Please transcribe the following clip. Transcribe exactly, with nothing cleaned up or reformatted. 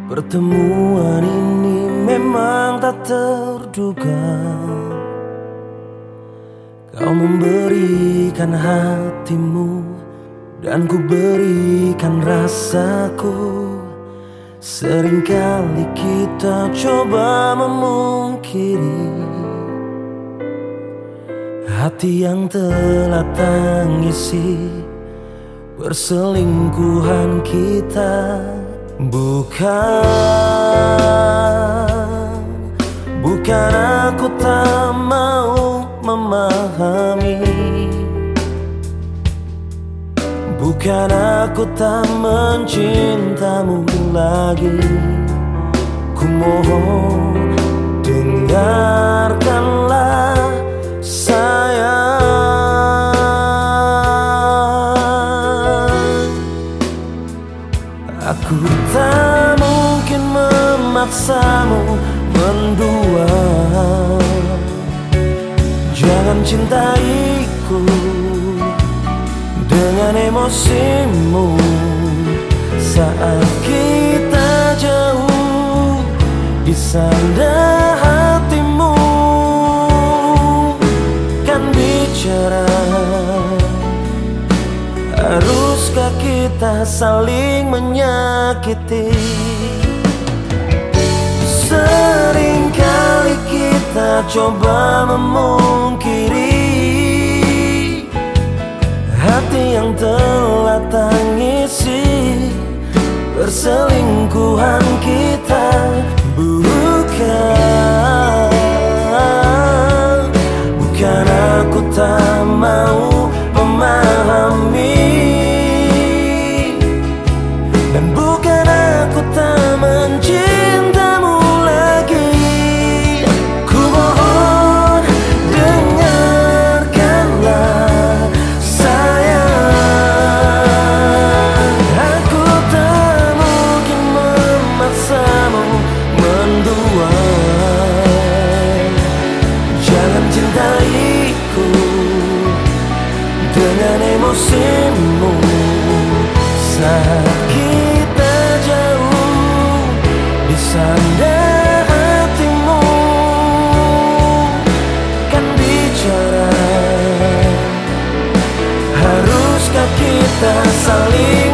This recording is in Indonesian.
Pertemuan ini memang tak terduga. Kau memberikan hatimu dan ku berikan rasaku. Seringkali kita coba memungkiri hati yang telah tangisi perselingkuhan kita. Bukan, bukan aku tak mau memahami, bukan aku tak mencintamu lagi. Ku mohon dengarkanlah sayang. Aku tak mungkin memaksamu mendua. Jangan cintaiku dengan emosimu saat kita jauh di sana. Hatimu kan bicara. Haruskah kita saling menyakiti? Seringkali kita coba memungkiri hati yang telah tangisi perselingkuhan kita. Bukan, bukan aku tak mau memahami, dan bukan aku tak mencintamu lagi. Ku mohon dengarkanlah sayang. Aku tak mungkin memaksamu mendua. Jangan cintaiku dengan emosimu saat kita jauh di sana. Hatimu kan bicara. Haruskah kita saling